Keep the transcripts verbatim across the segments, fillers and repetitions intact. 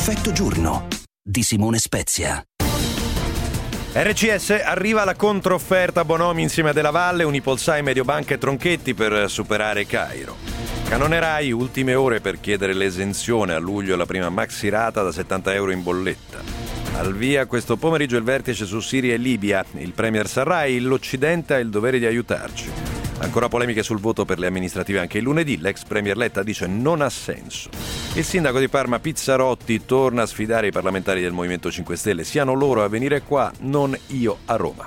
Effetto giorno di Simone Spezia. R C S arriva la controfferta Bonomi insieme a Della Valle, Unipolsai, Mediobanca e Tronchetti per superare Cairo. Canonerai, ultime ore per chiedere l'esenzione a luglio la prima maxi rata da settanta euro in bolletta. Al via questo pomeriggio il vertice su Siria e Libia. Il premier Sarraj, l'Occidente ha il dovere di aiutarci. Ancora polemiche sul voto per le amministrative anche il lunedì. L'ex premier Letta dice non ha senso. Il sindaco di Parma Pizzarotti torna a sfidare i parlamentari del Movimento cinque Stelle. Siano loro a venire qua, non io a Roma.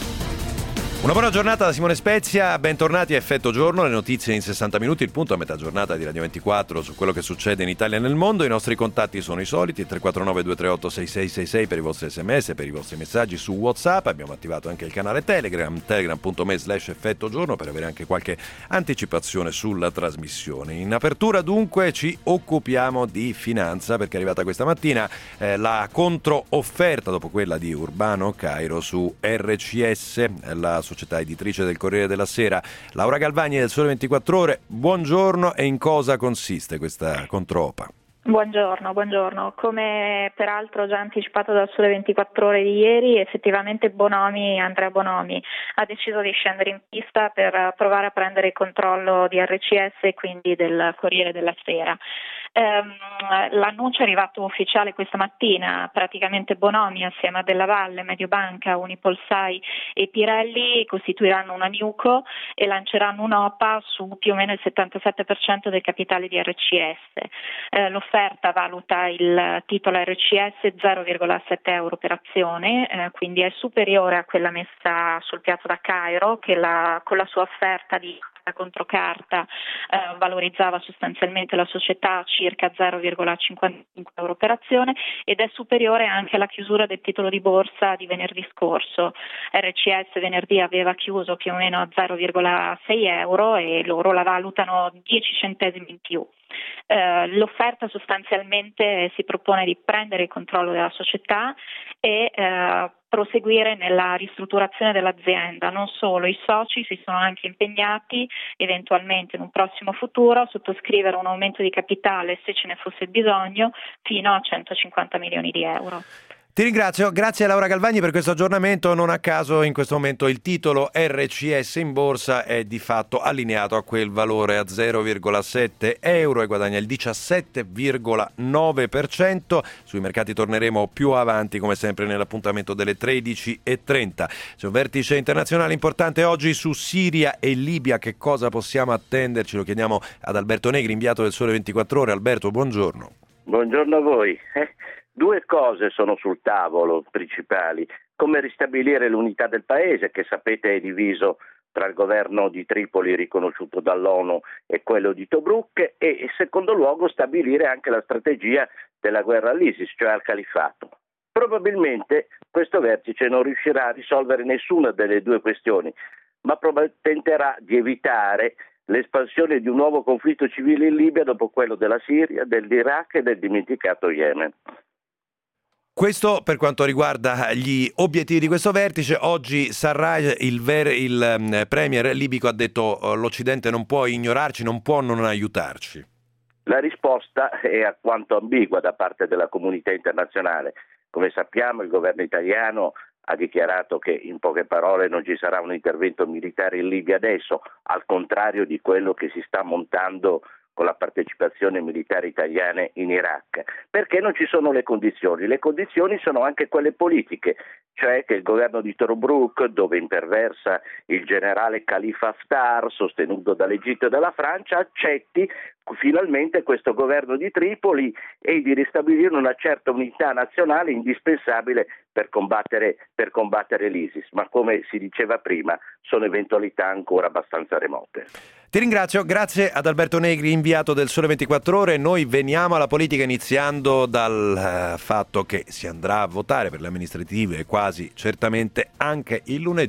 Una buona giornata da Simone Spezia, bentornati a Effetto Giorno, le notizie in sessanta minuti, il punto a metà giornata di Radio ventiquattro su quello che succede in Italia e nel mondo. I nostri contatti sono i soliti, tre quattro nove due tre otto sei sei sei sei per i vostri sms, per i vostri messaggi su WhatsApp. Abbiamo attivato anche il canale Telegram, telegram punto me slash effetto giorno, per avere anche qualche anticipazione sulla trasmissione. In apertura dunque ci occupiamo di finanza, perché è arrivata questa mattina eh, la controofferta dopo quella di Urbano Cairo su R C S, la società editrice del Corriere della Sera. Laura Galvagni del Sole ventiquattro Ore, buongiorno. E in cosa consiste questa contropa? Buongiorno, buongiorno. Come peraltro già anticipato dal Sole ventiquattro Ore di ieri, effettivamente Bonomi, Andrea Bonomi, ha deciso di scendere in pista per provare a prendere il controllo di R C S e quindi del Corriere della Sera. Ehm, l'annuncio è arrivato ufficiale questa mattina. Praticamente Bonomi assieme a Della Valle, Mediobanca, Unipolsai e Pirelli costituiranno una NewCo e lanceranno un'OPA su più o meno il settantasette per cento del capitale di R C S. Eh, l'offerta valuta il titolo R C S zero virgola sette euro per azione, eh, quindi è superiore a quella messa sul piatto da Cairo, che la, con la sua offerta di contro carta eh, valorizzava sostanzialmente la società circa zero virgola cinquantacinque euro per azione, ed è superiore anche alla chiusura del titolo di borsa di venerdì scorso. R C S venerdì aveva chiuso più o meno a zero virgola sei euro e loro la valutano dieci centesimi in più. Eh, l'offerta sostanzialmente si propone di prendere il controllo della società e eh, proseguire nella ristrutturazione dell'azienda. Non solo, i soci si sono anche impegnati eventualmente in un prossimo futuro a sottoscrivere un aumento di capitale, se ce ne fosse bisogno, fino a centocinquanta milioni di euro. Ti ringrazio, grazie a Laura Galvagni per questo aggiornamento. Non a caso in questo momento il titolo R C S in borsa è di fatto allineato a quel valore a zero virgola sette euro e guadagna il diciassette virgola nove per cento. Sui mercati torneremo più avanti, come sempre nell'appuntamento delle tredici e trenta. C'è un vertice internazionale importante oggi su Siria e Libia. Che cosa possiamo attenderci? Lo chiediamo ad Alberto Negri, inviato del Sole ventiquattro Ore. Alberto, buongiorno. Buongiorno a voi. Eh. Due cose sono sul tavolo principali: come ristabilire l'unità del paese, che sapete è diviso tra il governo di Tripoli riconosciuto dall'ONU e quello di Tobruk, e in secondo luogo stabilire anche la strategia della guerra all'ISIS, cioè al califfato. Probabilmente questo vertice non riuscirà a risolvere nessuna delle due questioni, ma tenterà di evitare l'espansione di un nuovo conflitto civile in Libia dopo quello della Siria, dell'Iraq e del dimenticato Yemen. Questo per quanto riguarda gli obiettivi di questo vertice. Oggi Sarraj, il, ver- il um, premier libico, ha detto uh, l'Occidente non può ignorarci, non può non aiutarci. La risposta è alquanto ambigua da parte della comunità internazionale. Come sappiamo, il governo italiano ha dichiarato che in poche parole non ci sarà un intervento militare in Libia adesso, al contrario di quello che si sta montando con la partecipazione militare italiana in Iraq, perché non ci sono le condizioni. Le condizioni sono anche quelle politiche, cioè che il governo di Tobruk, dove imperversa il generale Khalifa Haftar, sostenuto dall'Egitto e dalla Francia, accetti finalmente questo governo di Tripoli e di ristabilire una certa unità nazionale indispensabile per combattere, per combattere l'ISIS, ma come si diceva prima sono eventualità ancora abbastanza remote. Ti ringrazio, grazie ad Alberto Negri, inviato del Sole ventiquattro Ore. Noi veniamo alla politica iniziando dal uh, fatto che si andrà a votare per le amministrative quasi certamente anche il lunedì.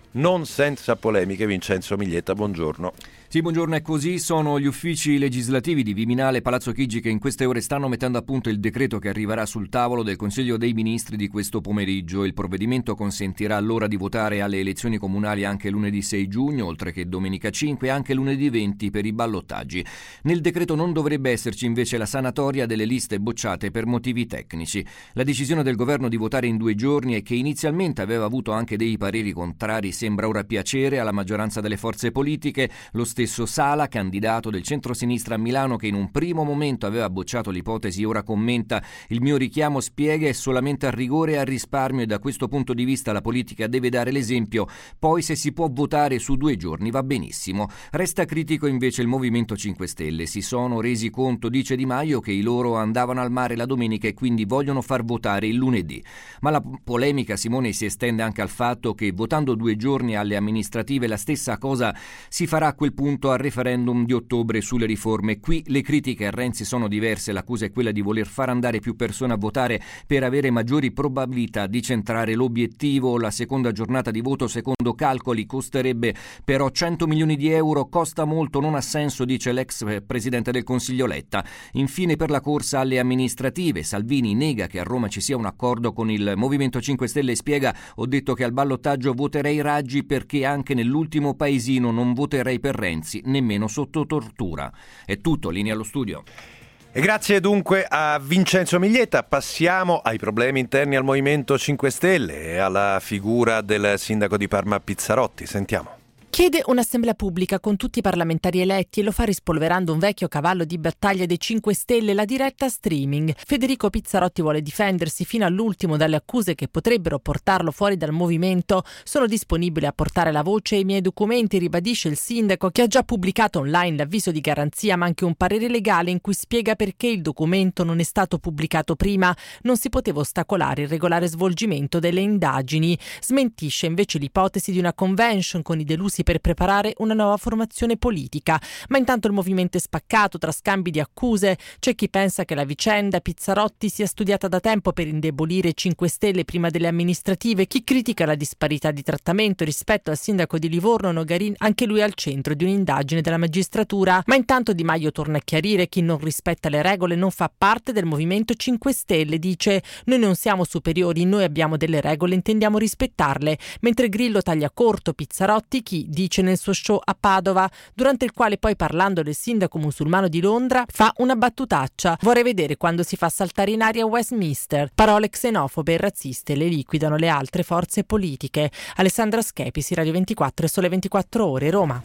non senza polemiche. Vincenzo Miglietta, buongiorno. Sì, buongiorno, è così. Sono gli uffici legislativi di Viminale e Palazzo Chigi che in queste ore stanno mettendo a punto il decreto che arriverà sul tavolo del Consiglio dei Ministri di questo pomeriggio. Il provvedimento consentirà allora di votare alle elezioni comunali anche lunedì sei giugno, oltre che domenica cinque e anche lunedì venti per i ballottaggi. Nel decreto non dovrebbe esserci invece la sanatoria delle liste bocciate per motivi tecnici. La decisione del governo di votare in due giorni e che inizialmente aveva avuto anche dei pareri contrari sembra ora piacere alla maggioranza delle forze politiche. Lo stesso Sala, candidato del centrosinistra a Milano, che in un primo momento aveva bocciato l'ipotesi, ora commenta: il mio richiamo, spiega, è solamente al rigore e al risparmio e da questo punto di vista la politica deve dare l'esempio. Poi se si può votare su due giorni va benissimo. Resta critico invece il Movimento cinque Stelle. Si sono resi conto, dice Di Maio, che i loro andavano al mare la domenica e quindi vogliono far votare il lunedì. Ma la polemica, Simone, si estende anche al fatto che votando due giorni alle amministrative la stessa cosa si farà a quel punto al referendum di ottobre sulle riforme. Qui le critiche a Renzi sono diverse. L'accusa è quella di voler far andare più persone a votare per avere maggiori probabilità di centrare l'obiettivo. La seconda giornata di voto, secondo calcoli, costerebbe però cento milioni di euro. Costa molto, non ha senso, dice l'ex presidente del Consiglio Letta. Infine, per la corsa alle amministrative, Salvini nega che a Roma ci sia un accordo con il Movimento cinque Stelle e spiega: ho detto che al ballottaggio voterei Raggi perché anche nell'ultimo paesino non voterei per Renzi, nemmeno sotto tortura. È tutto, linea allo studio. E grazie dunque a Vincenzo Miglietta. Passiamo ai problemi interni al Movimento cinque Stelle e alla figura del sindaco di Parma Pizzarotti. Sentiamo. Chiede un'assemblea pubblica con tutti i parlamentari eletti e lo fa rispolverando un vecchio cavallo di battaglia dei cinque Stelle, la diretta streaming. Federico Pizzarotti vuole difendersi fino all'ultimo dalle accuse che potrebbero portarlo fuori dal movimento. Sono disponibile a portare la voce e i miei documenti, ribadisce il sindaco, che ha già pubblicato online l'avviso di garanzia ma anche un parere legale in cui spiega perché il documento non è stato pubblicato prima. Non si poteva ostacolare il regolare svolgimento delle indagini. Smentisce invece l'ipotesi di una convention con i delusi per preparare una nuova formazione politica. Ma intanto il movimento è spaccato tra scambi di accuse. C'è chi pensa che la vicenda Pizzarotti sia studiata da tempo per indebolire cinque Stelle prima delle amministrative, chi critica la disparità di trattamento rispetto al sindaco di Livorno Nogarin, anche lui al centro di un'indagine della magistratura. Ma intanto Di Maio torna a chiarire: chi non rispetta le regole non fa parte del Movimento cinque Stelle. Dice: noi non siamo superiori, noi abbiamo delle regole, intendiamo rispettarle. Mentre Grillo taglia corto Pizzarotti, chi dice nel suo show a Padova, durante il quale poi, parlando del sindaco musulmano di Londra, fa una battutaccia: vorrei vedere quando si fa saltare in aria Westminster. Parole xenofobe e razziste le liquidano le altre forze politiche. Alessandra Schepisi, Radio ventiquattro e Sole ventiquattro Ore, Roma.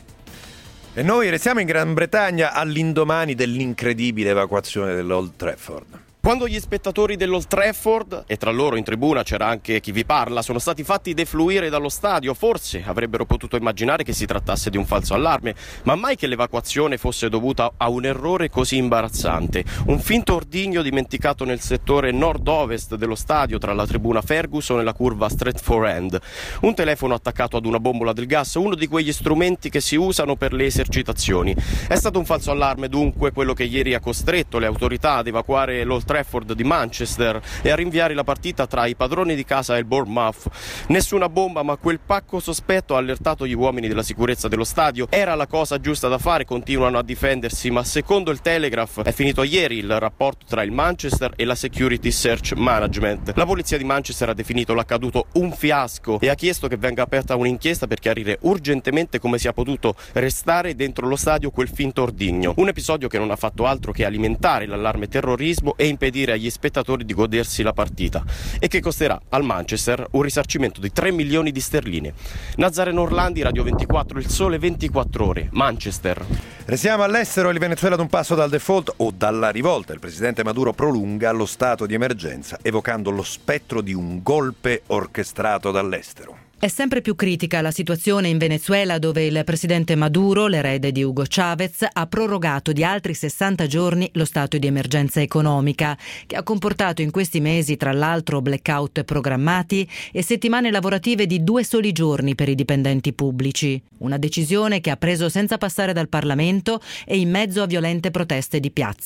E noi restiamo in Gran Bretagna all'indomani dell'incredibile evacuazione dell'Old Trafford. Quando gli spettatori dell'Old Trafford, e tra loro in tribuna c'era anche chi vi parla, sono stati fatti defluire dallo stadio, forse avrebbero potuto immaginare che si trattasse di un falso allarme, ma mai che l'evacuazione fosse dovuta a un errore così imbarazzante. Un finto ordigno dimenticato nel settore nord-ovest dello stadio, tra la tribuna Ferguson e la curva Stratford End. Un telefono attaccato ad una bombola del gas, uno di quegli strumenti che si usano per le esercitazioni. È stato un falso allarme dunque quello che ieri ha costretto le autorità ad evacuare l'Old Trafford di Manchester e a rinviare la partita tra i padroni di casa e il Bournemouth. Nessuna bomba, ma quel pacco sospetto ha allertato gli uomini della sicurezza dello stadio. Era la cosa giusta da fare, continuano a difendersi, ma secondo il Telegraph è finito ieri il rapporto tra il Manchester e la Security Search Management. La polizia di Manchester ha definito l'accaduto un fiasco e ha chiesto che venga aperta un'inchiesta per chiarire urgentemente come sia potuto restare dentro lo stadio quel finto ordigno. Un episodio che non ha fatto altro che alimentare l'allarme terrorismo e impedire agli spettatori di godersi la partita, e che costerà al Manchester un risarcimento di tre milioni di sterline. Nazareno Orlandi, Radio ventiquattro, il Sole ventiquattro Ore, Manchester. Restiamo all'estero. Il Venezuela ad un passo dal default o dalla rivolta. Il presidente Maduro prolunga lo stato di emergenza, evocando lo spettro di un golpe orchestrato dall'estero. È sempre più critica la situazione in Venezuela, dove il presidente Maduro, l'erede di Hugo Chavez, ha prorogato di altri sessanta giorni lo stato di emergenza economica, che ha comportato in questi mesi tra l'altro blackout programmati e settimane lavorative di due soli giorni per i dipendenti pubblici. Una decisione che ha preso senza passare dal Parlamento e in mezzo a violente proteste di piazza.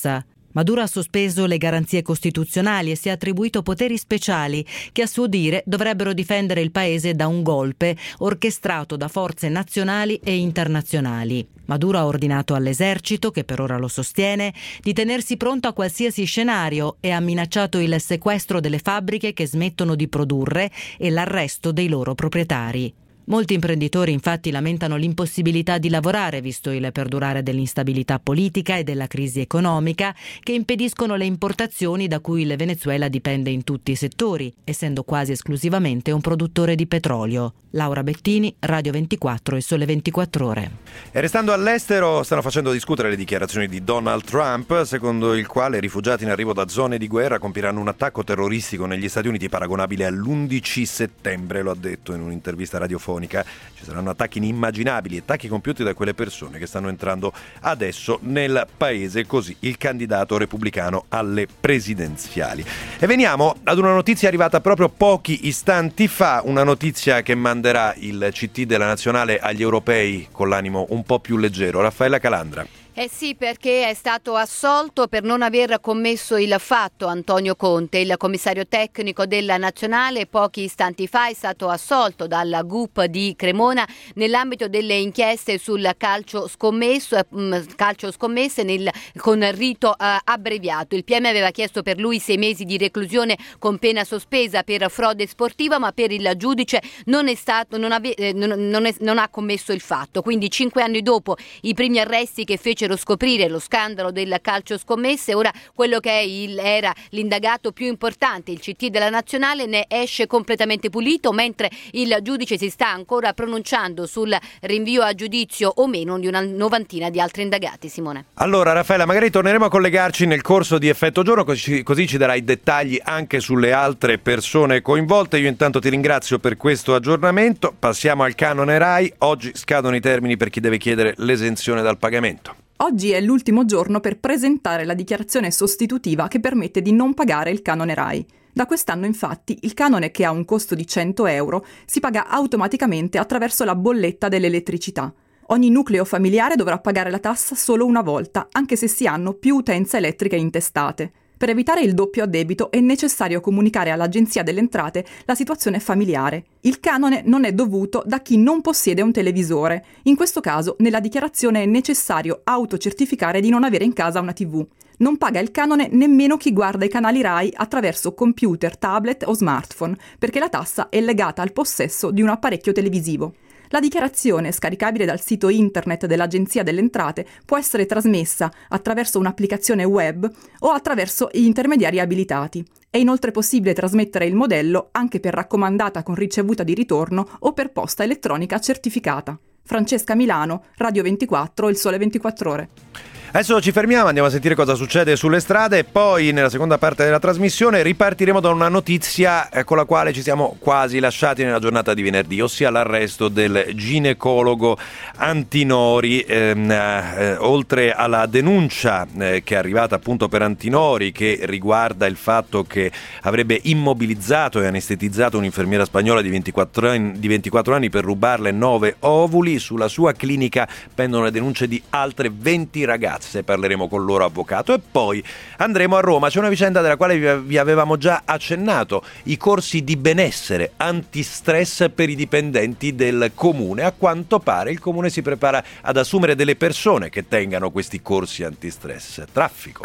Maduro ha sospeso le garanzie costituzionali e si è attribuito poteri speciali che a suo dire dovrebbero difendere il paese da un golpe orchestrato da forze nazionali e internazionali. Maduro ha ordinato all'esercito, che per ora lo sostiene, di tenersi pronto a qualsiasi scenario e ha minacciato il sequestro delle fabbriche che smettono di produrre e l'arresto dei loro proprietari. Molti imprenditori infatti lamentano l'impossibilità di lavorare visto il perdurare dell'instabilità politica e della crisi economica che impediscono le importazioni da cui il Venezuela dipende in tutti i settori, essendo quasi esclusivamente un produttore di petrolio. Laura Bettini, Radio ventiquattro e Sole ventiquattro Ore. E restando all'estero, stanno facendo discutere le dichiarazioni di Donald Trump, secondo il quale i rifugiati in arrivo da zone di guerra compiranno un attacco terroristico negli Stati Uniti paragonabile all'undici settembre, lo ha detto in un'intervista radiofonica. Ci saranno attacchi inimmaginabili, attacchi compiuti da quelle persone che stanno entrando adesso nel paese, così il candidato repubblicano alle presidenziali. E veniamo ad una notizia arrivata proprio pochi istanti fa, una notizia che manderà il C T della Nazionale agli europei con l'animo un po' più leggero. Raffaella Calandra. Eh sì, perché è stato assolto per non aver commesso il fatto Antonio Conte, il commissario tecnico della Nazionale. Pochi istanti fa è stato assolto dalla G U P di Cremona nell'ambito delle inchieste sul calcio scommesso, calcio scommesse nel, con rito eh, abbreviato. Il P M aveva chiesto per lui sei mesi di reclusione con pena sospesa per frode sportiva, ma per il giudice non è stato, non, ave, eh, non, non, è, non ha commesso il fatto. Quindi cinque anni dopo i primi arresti che fecero scoprire lo scandalo del calcio scommesse, ora quello che è il, era l'indagato più importante, il C T della Nazionale, ne esce completamente pulito, mentre il giudice si sta ancora pronunciando sul rinvio a giudizio o meno di una novantina di altri indagati. Simone. Allora Raffaella, magari torneremo a collegarci nel corso di Effetto Giorno, così, così ci darai dettagli anche sulle altre persone coinvolte. Io intanto ti ringrazio per questo aggiornamento. Passiamo al canone Rai. Oggi scadono i termini per chi deve chiedere l'esenzione dal pagamento. Oggi è l'ultimo giorno per presentare la dichiarazione sostitutiva che permette di non pagare il canone Rai. Da quest'anno, infatti, il canone, che ha un costo di cento euro, si paga automaticamente attraverso la bolletta dell'elettricità. Ogni nucleo familiare dovrà pagare la tassa solo una volta, anche se si hanno più utenze elettriche intestate. Per evitare il doppio addebito è necessario comunicare all'Agenzia delle Entrate la situazione familiare. Il canone non è dovuto da chi non possiede un televisore. In questo caso, nella dichiarazione è necessario autocertificare di non avere in casa una tivù. Non paga il canone nemmeno chi guarda i canali Rai attraverso computer, tablet o smartphone, perché la tassa è legata al possesso di un apparecchio televisivo. La dichiarazione, scaricabile dal sito internet dell'Agenzia delle Entrate, può essere trasmessa attraverso un'applicazione web o attraverso gli intermediari abilitati. È inoltre possibile trasmettere il modello anche per raccomandata con ricevuta di ritorno o per posta elettronica certificata. Francesca Milano, Radio ventiquattro, Il Sole ventiquattro Ore. Adesso ci fermiamo, andiamo a sentire cosa succede sulle strade e poi nella seconda parte della trasmissione ripartiremo da una notizia con la quale ci siamo quasi lasciati nella giornata di venerdì, ossia l'arresto del ginecologo Antinori. Ehm, eh, oltre alla denuncia eh, che è arrivata appunto per Antinori, che riguarda il fatto che avrebbe immobilizzato e anestetizzato un'infermiera spagnola di ventiquattro anni, di ventiquattro anni per rubarle nove ovuli, sulla sua clinica pendono le denunce di altre venti ragazze. Parleremo con il loro avvocato e poi andremo a Roma. C'è una vicenda della quale vi avevamo già accennato: i corsi di benessere antistress per i dipendenti del comune. A quanto pare il comune si prepara ad assumere delle persone che tengano questi corsi antistress. Traffico.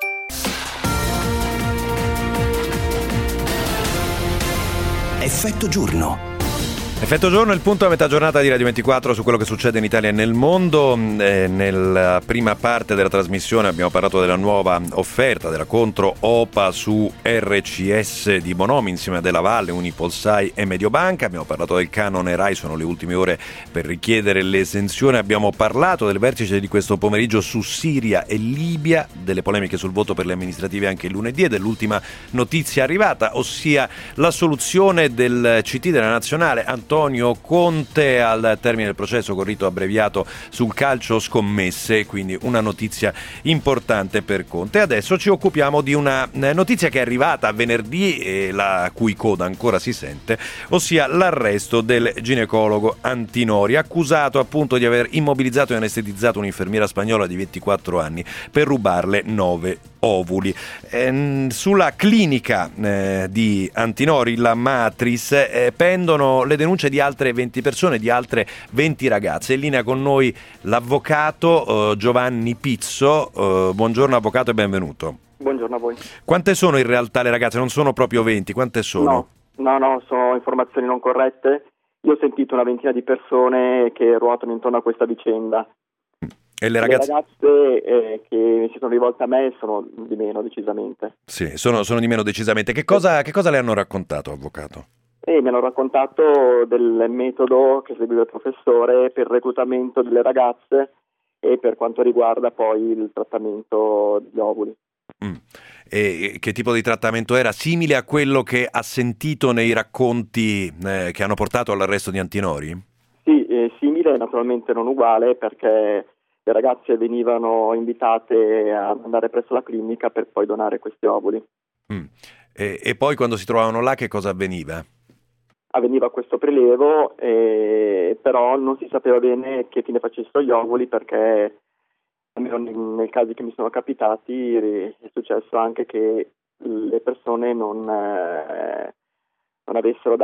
Effetto Giorno. Effetto Giorno, il punto a metà giornata di Radio ventiquattro su quello che succede in Italia e nel mondo. Eh, nella prima parte della trasmissione abbiamo parlato della nuova offerta della contro O P A su R C S di Bonomi insieme a Della Valle, Unipolsai e Mediobanca. Abbiamo parlato del canone Rai, sono le ultime ore per richiedere l'esenzione. Abbiamo parlato del vertice di questo pomeriggio su Siria e Libia, delle polemiche sul voto per le amministrative anche il lunedì e dell'ultima notizia arrivata, ossia la soluzione del C T della Nazionale Antonio Conte al termine del processo con rito abbreviato sul calcio scommesse, quindi una notizia importante per Conte. Adesso ci occupiamo di una notizia che è arrivata venerdì e la cui coda ancora si sente, ossia l'arresto del ginecologo Antinori, accusato appunto di aver immobilizzato e anestetizzato un'infermiera spagnola di ventiquattro anni per rubarle nove ovuli. Eh, sulla clinica eh, di Antinori, la Matris, eh, pendono le denunce di altre venti persone, di altre venti ragazze. In linea con noi l'avvocato eh, Giovanni Pizzo. Eh, buongiorno avvocato e benvenuto. Buongiorno a voi. Quante sono in realtà le ragazze? Non sono proprio venti, quante sono? No, no, no, sono informazioni non corrette. Io ho sentito una ventina di persone che ruotano intorno a questa vicenda. E le ragazze, le ragazze eh, che si sono rivolte a me sono di meno, decisamente. Sì, sono, sono di meno decisamente. Che cosa, che cosa le hanno raccontato, avvocato? E mi hanno raccontato del metodo che seguiva il professore per il reclutamento delle ragazze e per quanto riguarda poi il trattamento degli ovuli. Mm. E che tipo di trattamento era? Simile a quello che ha sentito nei racconti eh, che hanno portato all'arresto di Antinori? Sì, eh, simile, naturalmente non uguale, perché le ragazze venivano invitate ad andare presso la clinica per poi donare questi ovuli. Mm. E, e poi quando si trovavano là che cosa avveniva? Avveniva questo prelevo, eh, però non si sapeva bene che fine facessero gli ovuli, perché almeno nei casi che mi sono capitati è successo anche che le persone non, eh, non avessero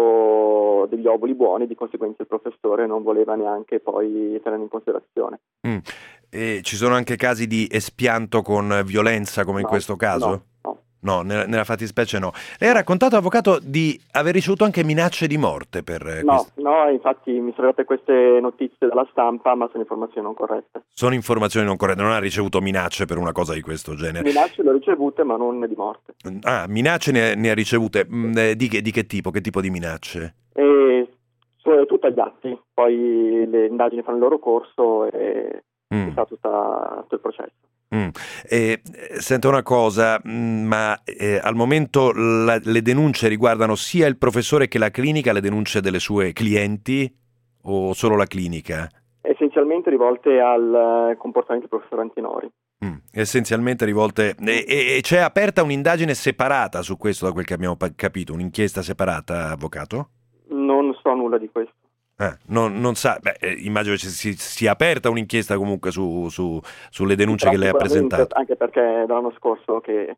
dato degli ovuli buoni, di conseguenza il professore non voleva neanche poi tenerli in considerazione. Mm. E ci sono anche casi di espianto con violenza come no, in questo caso? No, no. No, nella, nella fattispecie no. Lei ha raccontato, avvocato, di aver ricevuto anche minacce di morte per No, quest... no, infatti mi sono arrivate queste notizie dalla stampa, ma sono informazioni non corrette. Sono informazioni non corrette, non ha ricevuto minacce per una cosa di questo genere? Minacce le ho ricevute, ma non di morte. Ah, minacce ne, ne ha ricevute. Di che, di che tipo? Che tipo di minacce? E sono tutte agli atti, poi le indagini fanno il loro corso e mm. si fa tutta, tutto il processo. Mm. Eh, sento una cosa, mh, ma eh, al momento la, le denunce riguardano sia il professore che la clinica, le denunce delle sue clienti o solo la clinica? Essenzialmente rivolte al comportamento del professor Antinori. Mm. Essenzialmente rivolte e, e, e c'è aperta un'indagine separata su questo, da quel che abbiamo pa- capito, un'inchiesta separata, avvocato? Non so nulla di questo. Ah, non, non sa, beh, eh, immagino che si sia aperta un'inchiesta comunque su, su, sulle denunce che lei ha presentato. Anche perché dall'anno scorso che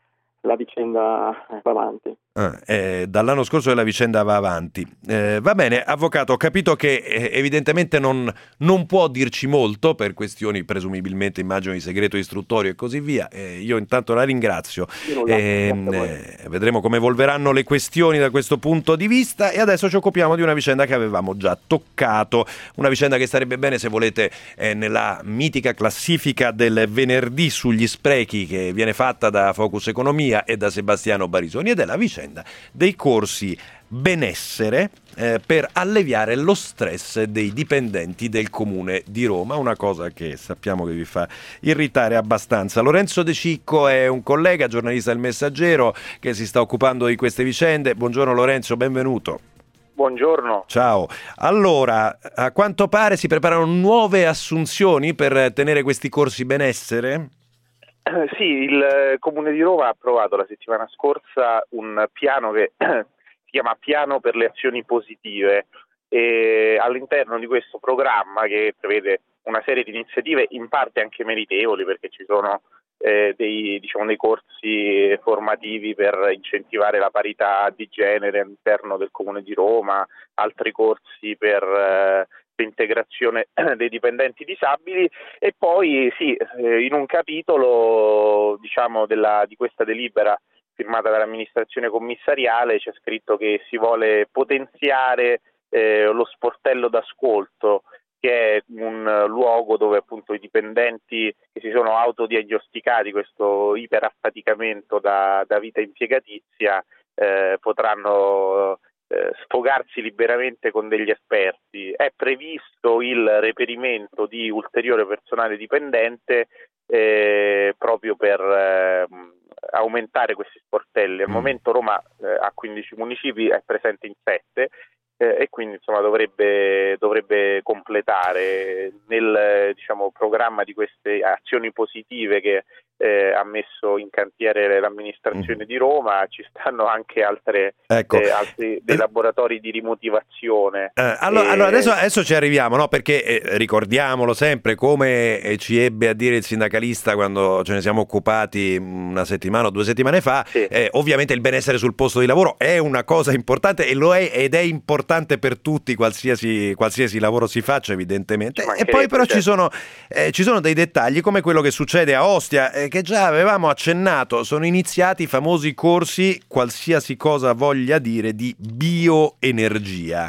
la vicenda va avanti. Ah, eh, dall'anno scorso che la vicenda va avanti. Eh, va bene, avvocato, ho capito che eh, evidentemente non, non può dirci molto per questioni presumibilmente, immagino, di segreto istruttorio e così via. Eh, io intanto la ringrazio. Eh, eh, vedremo come evolveranno le questioni da questo punto di vista e adesso ci occupiamo di una vicenda che avevamo già toccato, una vicenda che starebbe bene, se volete, eh, nella mitica classifica del venerdì sugli sprechi che viene fatta da Focus Economia e da Sebastiano Barisoni, ed è la vicenda dei corsi benessere eh, per alleviare lo stress dei dipendenti del Comune di Roma, una cosa che sappiamo che vi fa irritare abbastanza. Lorenzo De Cicco è un collega, giornalista del Messaggero, che si sta occupando di queste vicende. Buongiorno Lorenzo, benvenuto. Buongiorno. Ciao. Allora, a quanto pare si preparano nuove assunzioni per tenere questi corsi benessere? Eh, sì, il Comune di Roma ha approvato la settimana scorsa un piano che si chiama Piano per le azioni positive e all'interno di questo programma, che prevede una serie di iniziative in parte anche meritevoli, perché ci sono eh, dei, diciamo, dei corsi formativi per incentivare la parità di genere all'interno del Comune di Roma, altri corsi per eh, l'integrazione dei dipendenti disabili e poi sì, in un capitolo diciamo della, di questa delibera firmata dall'amministrazione commissariale c'è scritto che si vuole potenziare eh, lo sportello d'ascolto, che è un luogo dove appunto i dipendenti che si sono autodiagnosticati questo iperaffaticamento da, da vita impiegatizia eh, potranno Eh, sfogarsi liberamente con degli esperti. È previsto il reperimento di ulteriore personale dipendente eh, proprio per eh, aumentare questi sportelli. Al momento Roma eh, ha quindici municipi, è presente in sette eh, e quindi insomma dovrebbe, dovrebbe completare nel diciamo programma di queste azioni positive che eh, ha messo in cantiere l'amministrazione mm. di Roma, ci stanno anche altre, ecco. eh, altri dei laboratori di rimotivazione. Eh, allora, e... allora adesso, adesso ci arriviamo, no? Perché eh, ricordiamolo sempre, come eh, ci ebbe a dire il sindacalista quando ce ne siamo occupati una settimana o due settimane fa, sì. eh, ovviamente il benessere sul posto di lavoro è una cosa importante e lo è ed è importante per tutti, qualsiasi, qualsiasi lavoro si faccia evidentemente. E poi però ci sono, eh, ci sono dei dettagli come quello che succede a Ostia, eh, che già avevamo accennato. Sono iniziati i famosi corsi, qualsiasi cosa voglia dire, di bioenergia,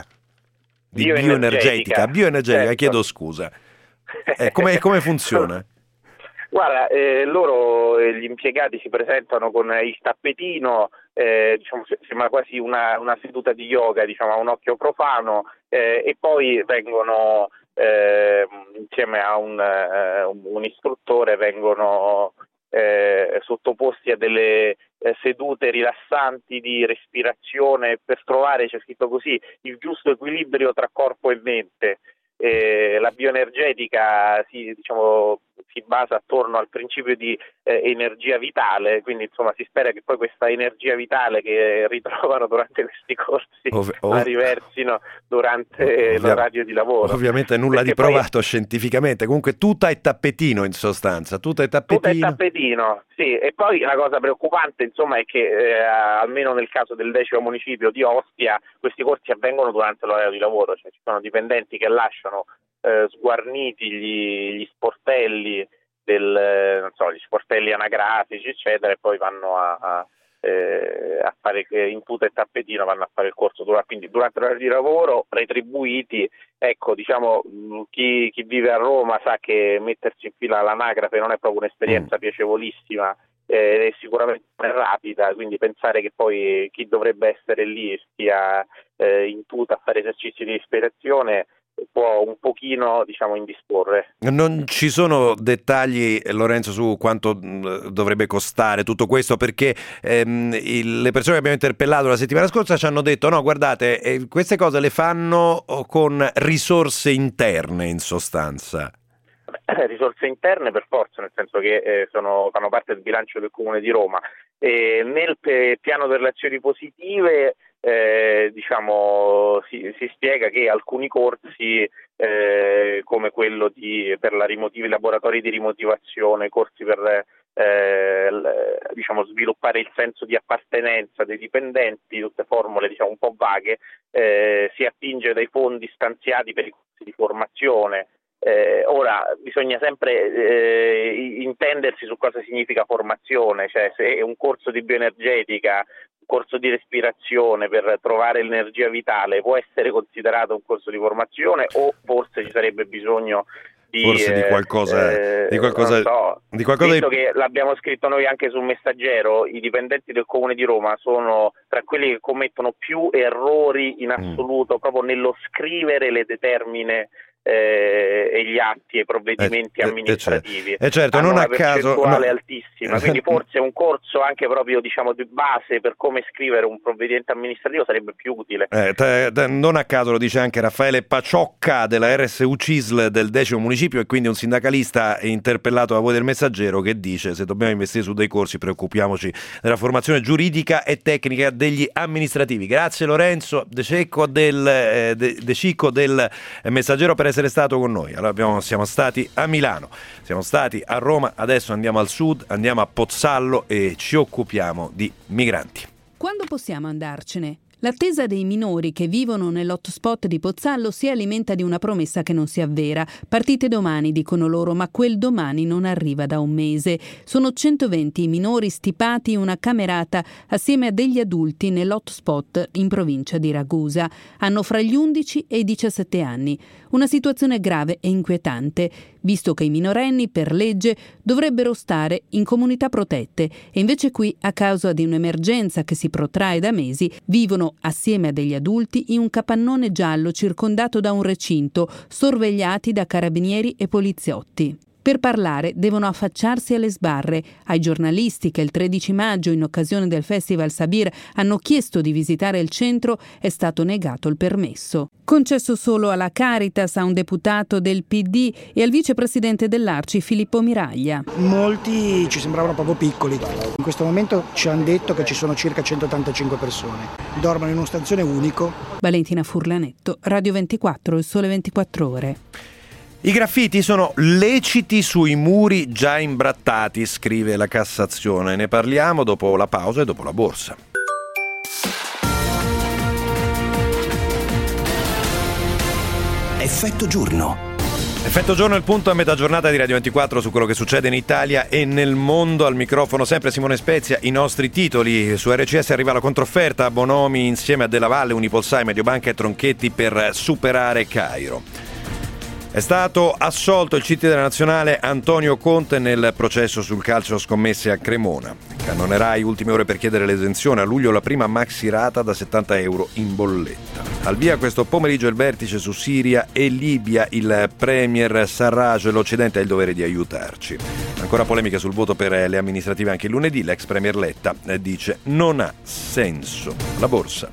di bioenergetica, bioenergetica, bioenergetica certo. Chiedo scusa. Eh, come, come funziona? Guarda, eh, loro, eh, gli impiegati si presentano con il tappetino, eh, diciamo, sembra quasi una, una seduta di yoga, diciamo, a un occhio profano, eh, e poi vengono, eh, insieme a un, eh, un istruttore, vengono eh, sottoposti a delle eh, sedute rilassanti di respirazione per trovare, c'è scritto così, il giusto equilibrio tra corpo e mente. Eh, la bioenergetica si, diciamo, si basa attorno al principio di eh, energia vitale, quindi insomma si spera che poi questa energia vitale che ritrovano durante questi corsi Ov- ov- la riversino durante ovvia- l'orario di lavoro. Ovviamente nulla Perché di provato poi, scientificamente, comunque tutta è tappetino in sostanza, tutta è tappetino. Tutta è tappetino, sì, e poi la cosa preoccupante insomma è che eh, almeno nel caso del decimo municipio di Ostia questi corsi avvengono durante l'orario di lavoro, cioè ci sono dipendenti che lasciano eh, sguarniti gli, gli sportelli del, non so, gli sportelli anagrafici eccetera e poi vanno a, a, eh, a fare in tuta e tappetino, vanno a fare il corso durante, quindi durante l'orario di lavoro retribuiti. Ecco, diciamo, chi, chi vive a Roma sa che mettersi in fila all'anagrafe non è proprio un'esperienza mm. piacevolissima, eh, è sicuramente rapida, quindi pensare che poi chi dovrebbe essere lì stia eh, in tuta a fare esercizi di respirazione può un pochino, diciamo, indisporre. Non ci sono dettagli, Lorenzo, su quanto dovrebbe costare tutto questo, perché ehm, il, le persone che abbiamo interpellato la settimana scorsa ci hanno detto no, guardate, eh, queste cose le fanno con risorse interne in sostanza. Risorse interne per forza, nel senso che eh, sono, fanno parte del bilancio del Comune di Roma. E nel pe- piano per le azioni positive eh, diciamo si, si spiega che alcuni corsi eh, come quello di, per la rimotiv- laboratori di rimotivazione, corsi per eh, l- diciamo sviluppare il senso di appartenenza dei dipendenti, tutte formule diciamo un po' vaghe, eh, si attinge dai fondi stanziati per i corsi di formazione. Eh, ora bisogna sempre eh, intendersi su cosa significa formazione, cioè se un corso di bioenergetica, un corso di respirazione per trovare l'energia vitale può essere considerato un corso di formazione o forse ci sarebbe bisogno di, forse di qualcosa, eh, di qualcosa, so, di qualcosa visto di... che l'abbiamo scritto noi anche sul Messaggero, i dipendenti del Comune di Roma sono tra quelli che commettono più errori in assoluto mm. proprio nello scrivere le determine Eh, e gli atti e i provvedimenti eh, amministrativi. E eh, certo, hanno non una a caso percentuale no. altissima, quindi forse un corso anche proprio diciamo di base per come scrivere un provvedimento amministrativo sarebbe più utile. Eh, te, te, non a caso lo dice anche Raffaele Paciocca della R S U C I S L del decimo municipio e quindi un sindacalista interpellato da voi del Messaggero che dice se dobbiamo investire su dei corsi preoccupiamoci della formazione giuridica e tecnica degli amministrativi. Grazie Lorenzo De Cecco del, eh, De, De Cicco del Messaggero per essere stato con noi. Allora abbiamo, siamo stati a Milano, siamo stati a Roma, adesso andiamo al sud, andiamo a Pozzallo e ci occupiamo di migranti. Quando possiamo andarcene? L'attesa dei minori che vivono nell'hotspot di Pozzallo si alimenta di una promessa che non si avvera. Partite domani, dicono loro, ma quel domani non arriva da un mese. Sono centoventi i minori stipati in una camerata assieme a degli adulti nell'hotspot in provincia di Ragusa. Hanno fra gli undici e i diciassette anni. Una situazione grave e inquietante, visto che i minorenni, per legge, dovrebbero stare in comunità protette e invece qui, a causa di un'emergenza che si protrae da mesi, vivono assieme a degli adulti in un capannone giallo circondato da un recinto, sorvegliati da carabinieri e poliziotti. Per parlare devono affacciarsi alle sbarre. Ai giornalisti che il tredici maggio, in occasione del Festival Sabir, hanno chiesto di visitare il centro, è stato negato il permesso. Concesso solo alla Caritas, a un deputato del P D e al vicepresidente dell'Arci Filippo Miraglia. Molti ci sembravano proprio piccoli. In questo momento ci hanno detto che ci sono circa centottantacinque persone. Dormono in uno stanzione unico. Valentina Furlanetto, Radio ventiquattro, Il Sole ventiquattro Ore. I graffiti sono leciti sui muri già imbrattati, scrive la Cassazione. Ne parliamo dopo la pausa e dopo la borsa. Effetto giorno. Effetto giorno è il punto a metà giornata di Radio ventiquattro su quello che succede in Italia e nel mondo. Al microfono sempre Simone Spezia. I nostri titoli: su R C S arriva la controfferta, Bonomi insieme a Della Valle, Unipolsai, Mediobanca e Tronchetti per superare Cairo. È stato assolto il C T della Nazionale Antonio Conte nel processo sul calcio scommesse a Cremona. Cannonerai, ultime ore per chiedere l'esenzione. A luglio la prima maxi rata da settanta euro in bolletta. Al via questo pomeriggio il vertice su Siria e Libia. Il premier Sarraj, l'Occidente ha il dovere di aiutarci. Ancora polemica sul voto per le amministrative anche il lunedì. L'ex premier Letta dice non ha senso. La borsa.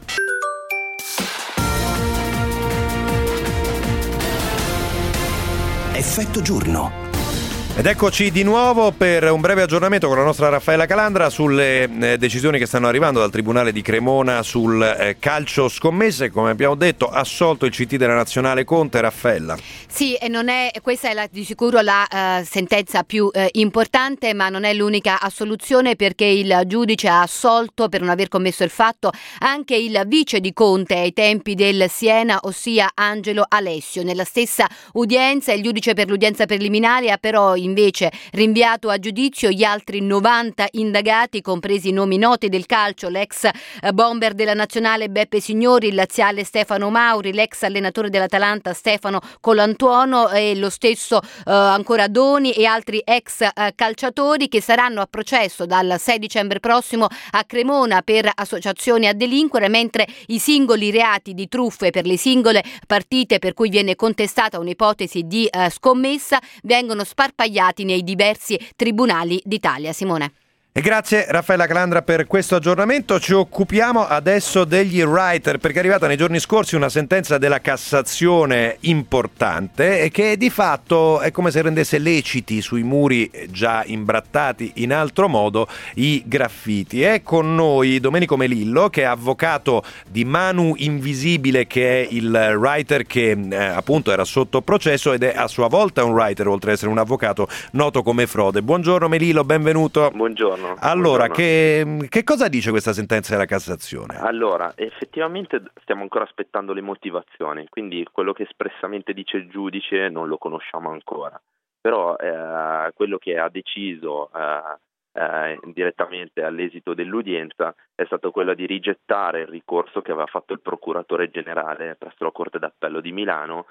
Effetto giorno. Ed eccoci di nuovo per un breve aggiornamento con la nostra Raffaella Calandra sulle eh, decisioni che stanno arrivando dal Tribunale di Cremona sul eh, calcio scommesse. Come abbiamo detto, assolto il C T della Nazionale Conte. Raffaella. Sì, e non è, questa è la, di sicuro la uh, sentenza più uh, importante, ma non è l'unica assoluzione, perché il giudice ha assolto per non aver commesso il fatto anche il vice di Conte ai tempi del Siena, ossia Angelo Alessio. Nella stessa udienza il giudice per l'udienza preliminare ha però invece rinviato a giudizio gli altri novanta indagati, compresi i nomi noti del calcio, l'ex bomber della nazionale Beppe Signori, il laziale Stefano Mauri, l'ex allenatore dell'Atalanta Stefano Colantuono e lo stesso eh, ancora Doni e altri ex eh, calciatori, che saranno a processo dal sei dicembre prossimo a Cremona per associazione a delinquere, mentre i singoli reati di truffe per le singole partite per cui viene contestata un'ipotesi di eh, scommessa vengono sparpagliati nei diversi tribunali d'Italia. Simone. E grazie Raffaella Calandra per questo aggiornamento. Ci occupiamo adesso degli writer, perché è arrivata nei giorni scorsi una sentenza della Cassazione importante e che di fatto è come se rendesse leciti sui muri già imbrattati in altro modo i graffiti. È con noi Domenico Melillo, che è avvocato di Manu Invisibile, che è il writer che eh, appunto era sotto processo ed è a sua volta un writer, oltre ad essere un avvocato noto come Frode. Buongiorno Melillo, benvenuto. Buongiorno. Allora, che, che cosa dice questa sentenza della Cassazione? Allora, effettivamente stiamo ancora aspettando le motivazioni, quindi quello che espressamente dice il giudice non lo conosciamo ancora, però eh, quello che ha deciso eh, eh, direttamente all'esito dell'udienza è stato quello di rigettare il ricorso che aveva fatto il procuratore generale presso la Corte d'Appello di Milano,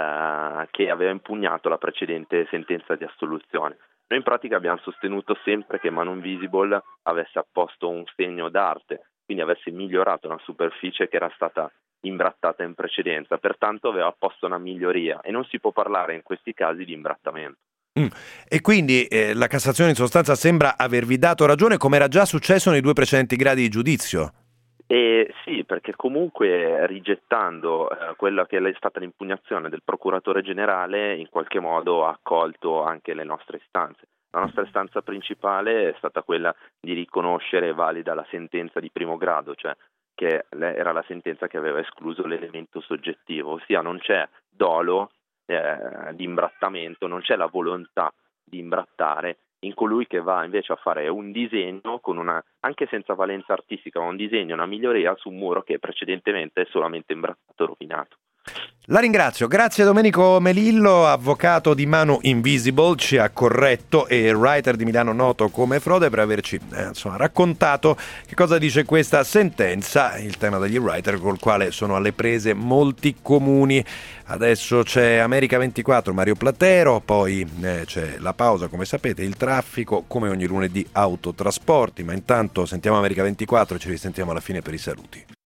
eh, che aveva impugnato la precedente sentenza di assoluzione. Noi in pratica abbiamo sostenuto sempre che Manu Invisible avesse apposto un segno d'arte, quindi avesse migliorato una superficie che era stata imbrattata in precedenza, pertanto aveva apposto una miglioria e non si può parlare in questi casi di imbrattamento. Mm. E quindi eh, la Cassazione in sostanza sembra avervi dato ragione, come era già successo nei due precedenti gradi di giudizio. Eh, sì, perché comunque rigettando eh, quella che è stata l'impugnazione del procuratore generale, in qualche modo ha accolto anche le nostre istanze. La nostra istanza principale è stata quella di riconoscere valida la sentenza di primo grado, cioè che era la sentenza che aveva escluso l'elemento soggettivo, ossia non c'è dolo eh, di imbrattamento, non c'è la volontà di imbrattare in colui che va invece a fare un disegno con una, anche senza valenza artistica, ma un disegno, una miglioria su un muro che precedentemente è solamente imbrattato e rovinato. La ringrazio, grazie Domenico Melillo, avvocato di Manu Invisible, ci ha corretto, e writer di Milano noto come Frode, per averci eh, insomma, raccontato che cosa dice questa sentenza, il tema degli writer col quale sono alle prese molti comuni. Adesso c'è America ventiquattro, Mario Platero, poi eh, c'è la pausa, come sapete, il traffico, come ogni lunedì autotrasporti, ma intanto sentiamo America ventiquattro e ci risentiamo alla fine per i saluti.